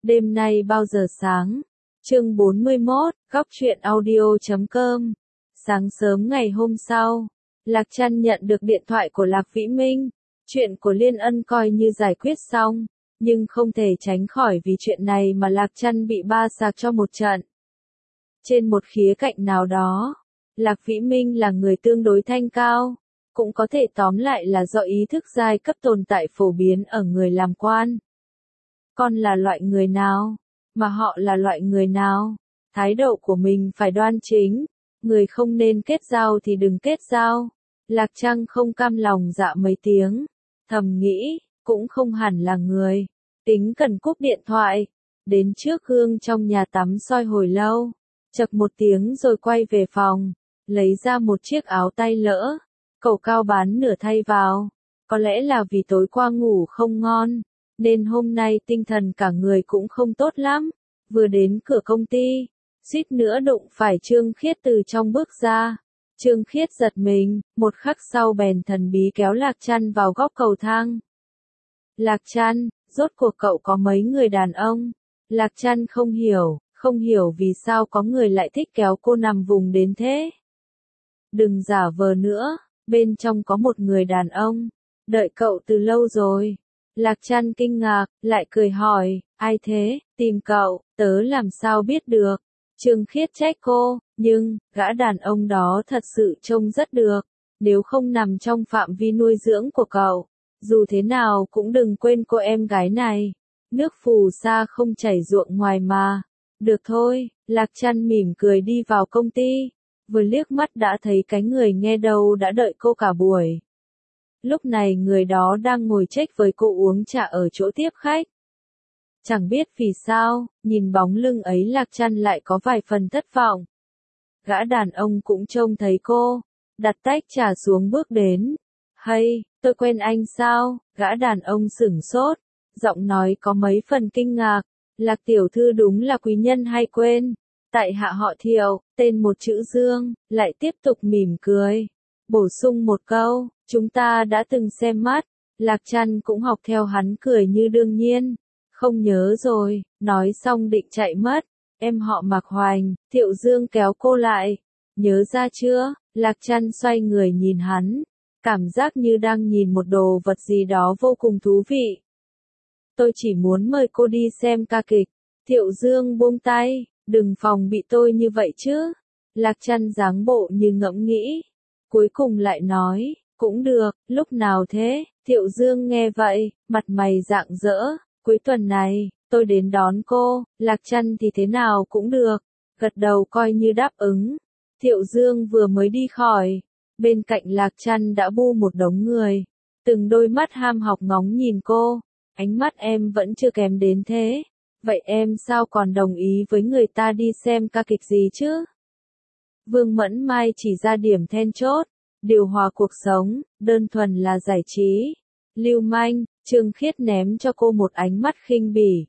Đêm nay bao giờ sáng? Chương 41, góc truyện audio.com. Sáng sớm ngày hôm sau, Lạc Trăn nhận được điện thoại của Lạc Vĩ Minh. Chuyện của Liên Ân coi như giải quyết xong, nhưng không thể tránh khỏi vì chuyện này mà Lạc Trăn bị ba sạc cho một trận. Trên một khía cạnh nào đó, Lạc Vĩ Minh là người tương đối thanh cao, cũng có thể tóm lại là do ý thức giai cấp tồn tại phổ biến ở người làm quan. Con là loại người nào? Mà họ là loại người nào? Thái độ của mình phải đoan chính, người không nên kết giao thì đừng kết giao. Lạc Trăn không cam lòng dạ mấy tiếng, thầm nghĩ, cũng không hẳn là người. Tính cần cúp điện thoại, đến trước gương trong nhà tắm soi hồi lâu, chậc một tiếng rồi quay về phòng, lấy ra một chiếc áo tay lỡ, cầu cao bán nửa thay vào. Có lẽ là vì tối qua ngủ không ngon, nên hôm nay tinh thần cả người cũng không tốt lắm. Vừa đến cửa công ty, suýt nữa đụng phải Trương Khiết từ trong bước ra. Trương Khiết giật mình, một khắc sau bèn thần bí kéo Lạc Trăn vào góc cầu thang. Lạc Trăn, rốt cuộc cậu có mấy người đàn ông? Lạc Trăn không hiểu vì sao có người lại thích kéo cô nằm vùng đến thế. Đừng giả vờ nữa, bên trong có một người đàn ông, đợi cậu từ lâu rồi. Lạc Trăn kinh ngạc, lại cười hỏi, ai thế, tìm cậu, tớ làm sao biết được. Trương Khiết trách cô, nhưng, gã đàn ông đó thật sự trông rất được, nếu không nằm trong phạm vi nuôi dưỡng của cậu, dù thế nào cũng đừng quên cô em gái này. Nước phù sa không chảy ruộng ngoài mà. Được thôi, Lạc Trăn mỉm cười đi vào công ty, vừa liếc mắt đã thấy cái người nghe đầu đã đợi cô cả buổi. Lúc này người đó đang ngồi check với cô uống trà ở chỗ tiếp khách. Chẳng biết vì sao, nhìn bóng lưng ấy Lạc Trăn lại có vài phần thất vọng. Gã đàn ông cũng trông thấy cô, đặt tách trà xuống bước đến. Hay, tôi quen anh sao? Gã đàn ông sửng sốt, giọng nói có mấy phần kinh ngạc. Lạc tiểu thư đúng là quý nhân hay quên. Tại hạ họ Thiệu, tên một chữ Dương, lại tiếp tục mỉm cười. Bổ sung một câu, chúng ta đã từng xem mắt. Lạc Trăn cũng học theo hắn cười như đương nhiên. Không nhớ rồi, nói xong định chạy mất. Em họ Mạc Hoành, Thiệu Dương kéo cô lại. Nhớ ra chưa? Lạc Trăn xoay người nhìn hắn, cảm giác như đang nhìn một đồ vật gì đó vô cùng thú vị. Tôi chỉ muốn mời cô đi xem ca kịch. Thiệu Dương buông tay, đừng phòng bị tôi như vậy chứ. Lạc Trăn dáng bộ như ngẫm nghĩ. Cuối cùng lại nói, cũng được, lúc nào thế? Thiệu Dương nghe vậy, mặt mày rạng rỡ. Cuối tuần này, tôi đến đón cô. Lạc Trăn thì thế nào cũng được, gật đầu coi như đáp ứng. Thiệu Dương vừa mới đi khỏi, bên cạnh Lạc Trăn đã bu một đống người, từng đôi mắt ham học ngóng nhìn cô. Ánh mắt em vẫn chưa kém đến thế, vậy em sao còn đồng ý với người ta đi xem ca kịch gì chứ? Vương Mẫn Mai chỉ ra điểm then chốt, điều hòa cuộc sống, đơn thuần là giải trí. Lưu manh. Trương Khiết ném cho cô một ánh mắt khinh bỉ.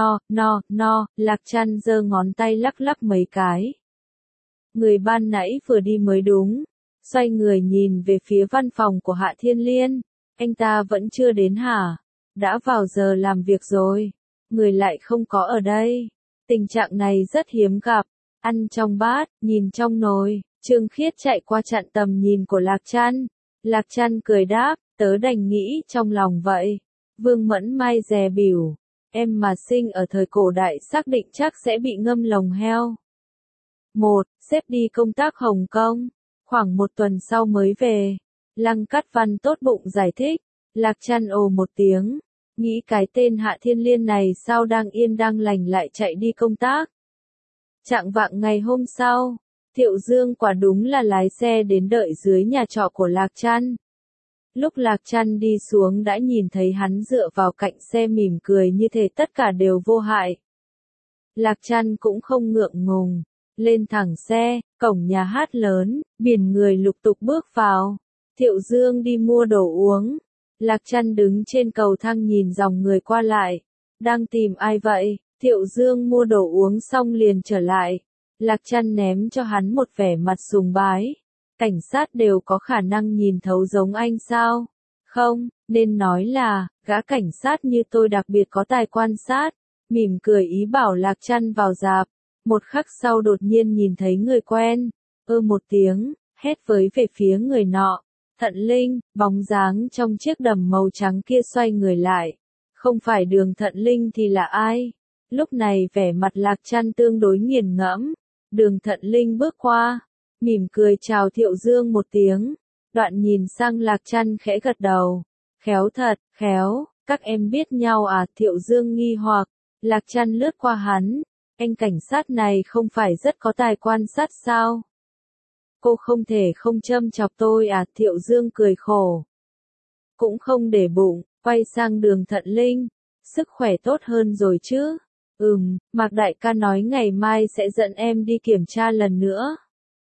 No, Lạc Trăn giơ ngón tay lắc lắc mấy cái. Người ban nãy vừa đi mới đúng. Xoay người nhìn về phía văn phòng của Hạ Thiên Liên. Anh ta vẫn chưa đến hả? Đã vào giờ làm việc rồi. Người lại không có ở đây. Tình trạng này rất hiếm gặp. Ăn trong bát, nhìn trong nồi. Trương Khiết chạy qua chặn tầm nhìn của Lạc Trăn. Lạc Trăn cười đáp, tớ đành nghĩ trong lòng vậy. Vương Mẫn Mai dè bỉu, em mà sinh ở thời cổ đại xác định chắc sẽ bị ngâm lồng heo. Sếp đi công tác Hồng Kông, khoảng một tuần sau mới về. Lăng Cát Văn tốt bụng giải thích. Lạc Trăn ồ một tiếng, nghĩ cái tên Hạ Thiên Liên này sao đang yên đang lành lại chạy đi công tác. Chạng vạng ngày hôm sau, Thiệu Dương quả đúng là lái xe đến đợi dưới nhà trọ của Lạc Trăn. Lúc Lạc Trăn đi xuống đã nhìn thấy hắn dựa vào cạnh xe mỉm cười như thể tất cả đều vô hại. Lạc Trăn cũng không ngượng ngùng, lên thẳng xe, cổng nhà hát lớn, biển người lục tục bước vào. Thiệu Dương đi mua đồ uống. Lạc Trăn đứng trên cầu thang nhìn dòng người qua lại. Đang tìm ai vậy? Thiệu Dương mua đồ uống xong liền trở lại. Lạc Trăn ném cho hắn một vẻ mặt sùng bái. Cảnh sát đều có khả năng nhìn thấu giống anh sao? Không, nên nói là, gã cảnh sát như tôi đặc biệt có tài quan sát. mỉm cười ý bảo Lạc Trăn vào rạp. Một khắc sau đột nhiên nhìn thấy người quen, một tiếng, hét với về phía người nọ. Thận Linh, bóng dáng trong chiếc đầm màu trắng kia xoay người lại. Không phải Đường Thận Linh thì là ai? Lúc này vẻ mặt Lạc Trăn tương đối nghiền ngẫm. Đường Thận Linh bước qua, mỉm cười chào Thiệu Dương một tiếng. Đoạn nhìn sang Lạc Trăn khẽ gật đầu. Khéo thật, khéo, các em biết nhau à? Thiệu Dương nghi hoặc. Lạc Trăn lướt qua hắn. Anh cảnh sát này không phải rất có tài quan sát sao? Cô không thể không châm chọc tôi à? Thiệu Dương cười khổ. Cũng không để bụng, quay sang Đường Thận Linh. Sức khỏe tốt hơn rồi chứ? Mạc đại ca nói ngày mai sẽ dẫn em đi kiểm tra lần nữa.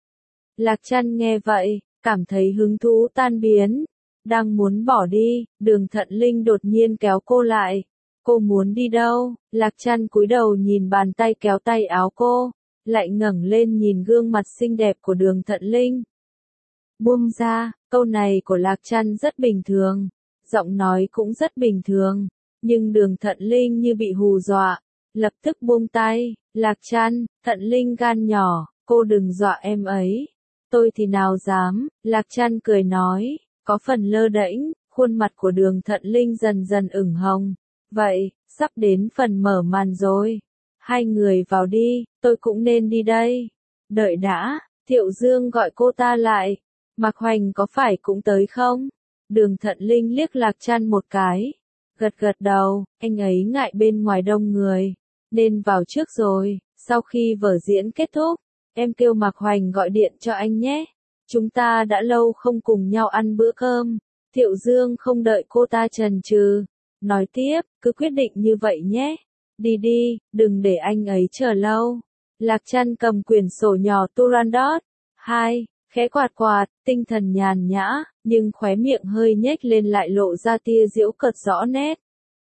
Lạc Trăn nghe vậy, cảm thấy hứng thú tan biến. Đang muốn bỏ đi, Đường Thận Linh đột nhiên kéo cô lại. Cô muốn đi đâu? Lạc Trăn cúi đầu nhìn bàn tay kéo tay áo cô, lại ngẩng lên nhìn gương mặt xinh đẹp của Đường Thận Linh. Buông ra, câu này của Lạc Trăn rất bình thường, giọng nói cũng rất bình thường, nhưng Đường Thận Linh như bị hù dọa, lập tức buông tay. Lạc Trăn, Thận Linh gan nhỏ, cô đừng dọa em ấy. Tôi thì nào dám, Lạc Trăn cười nói, có phần lơ đễnh, khuôn mặt của Đường Thận Linh dần dần ửng hồng. Vậy, sắp đến phần mở màn rồi. Hai người vào đi, tôi cũng nên đi đây. Đợi đã, Thiệu Dương gọi cô ta lại. Mạc Hoành có phải cũng tới không? Đường Thận Linh liếc Lạc Trăn một cái. Gật gật đầu, anh ấy ngại bên ngoài đông người. Nên vào trước rồi, sau khi vở diễn kết thúc, em kêu Mạc Hoành gọi điện cho anh nhé. Chúng ta đã lâu không cùng nhau ăn bữa cơm. Thiệu Dương không đợi cô ta chần chừ. Nói tiếp, cứ quyết định như vậy nhé. Đi đi, đừng để anh ấy chờ lâu. Lạc Trăn cầm quyển sổ nhỏ Turandot. 2, khẽ quạt quạt, tinh thần nhàn nhã, nhưng khóe miệng hơi nhếch lên lại lộ ra tia giễu cợt rõ nét.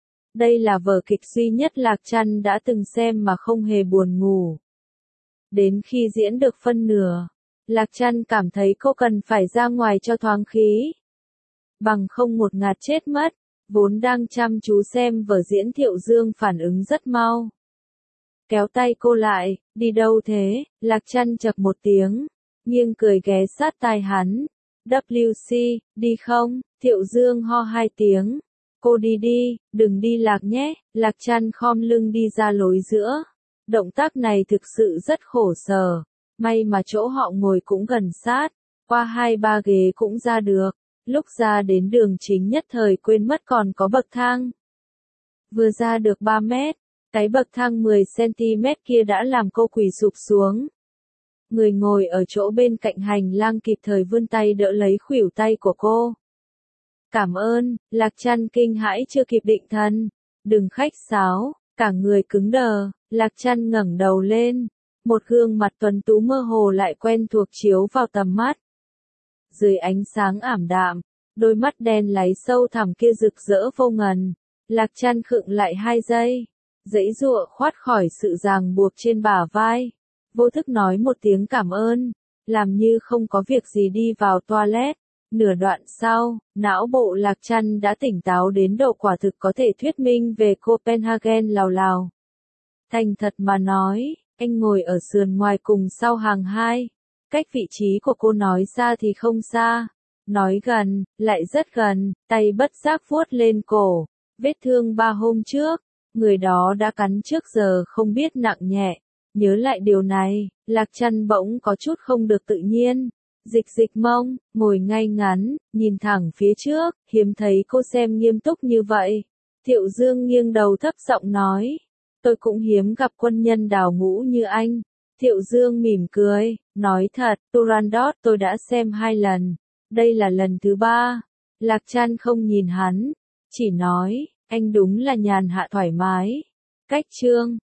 Đây là vở kịch duy nhất Lạc Trăn đã từng xem mà không hề buồn ngủ. Đến khi diễn được phân nửa, Lạc Trăn cảm thấy cô cần phải ra ngoài cho thoáng khí. Bằng không một ngạt chết mất. Vốn đang chăm chú xem vở diễn Thiệu Dương phản ứng rất mau. Kéo tay cô lại, đi đâu thế? Lạc Trăn chậc một tiếng, nghiêng cười ghé sát tai hắn. WC, đi không? Thiệu Dương ho hai tiếng. Cô đi đi, đừng đi lạc nhé. Lạc Trăn khom lưng đi ra lối giữa. Động tác này thực sự rất khổ sở. May mà chỗ họ ngồi cũng gần sát, qua 2-3 ghế cũng ra được. Lúc ra đến đường chính nhất thời quên mất còn có bậc thang. Vừa ra được 3 mét, cái bậc thang 10 cm kia đã làm cô quỳ sụp xuống. Người ngồi ở chỗ bên cạnh hành lang kịp thời vươn tay đỡ lấy khuỷu tay của cô. Cảm ơn, Lạc Trăn kinh hãi chưa kịp định thần. Đừng khách sáo, cả người cứng đờ, Lạc Trăn ngẩng đầu lên. Một gương mặt tuấn tú mơ hồ lại quen thuộc chiếu vào tầm mắt. Dưới ánh sáng ảm đạm, đôi mắt đen láy sâu thẳm kia rực rỡ vô ngần. Lạc Trăn khựng lại 2 giây, giãy giụa thoát khỏi sự ràng buộc trên bả vai. Vô thức nói một tiếng cảm ơn, làm như không có việc gì đi vào toilet. Nửa đoạn sau, não bộ Lạc Trăn đã tỉnh táo đến độ quả thực có thể thuyết minh về Copenhagen lào lào. Thành thật mà nói, anh ngồi ở sườn ngoài cùng sau hàng 2. Cách vị trí của cô nói xa thì không xa, nói gần, lại rất gần, tay bất giác vuốt lên cổ. Vết thương 3 hôm trước, người đó đã cắn trước giờ không biết nặng nhẹ. Nhớ lại điều này, Lạc Trăn bỗng có chút không được tự nhiên. Dịch mông, ngồi ngay ngắn, nhìn thẳng phía trước, hiếm thấy cô xem nghiêm túc như vậy. Thiệu Dương nghiêng đầu thấp giọng nói, tôi cũng hiếm gặp quân nhân đào ngũ như anh. Thiệu Dương mỉm cười, nói thật, Turandot tôi đã xem 2 lần, đây là lần thứ 3. Lạc Trăn không nhìn hắn, chỉ nói, anh đúng là nhàn hạ thoải mái. Cách chương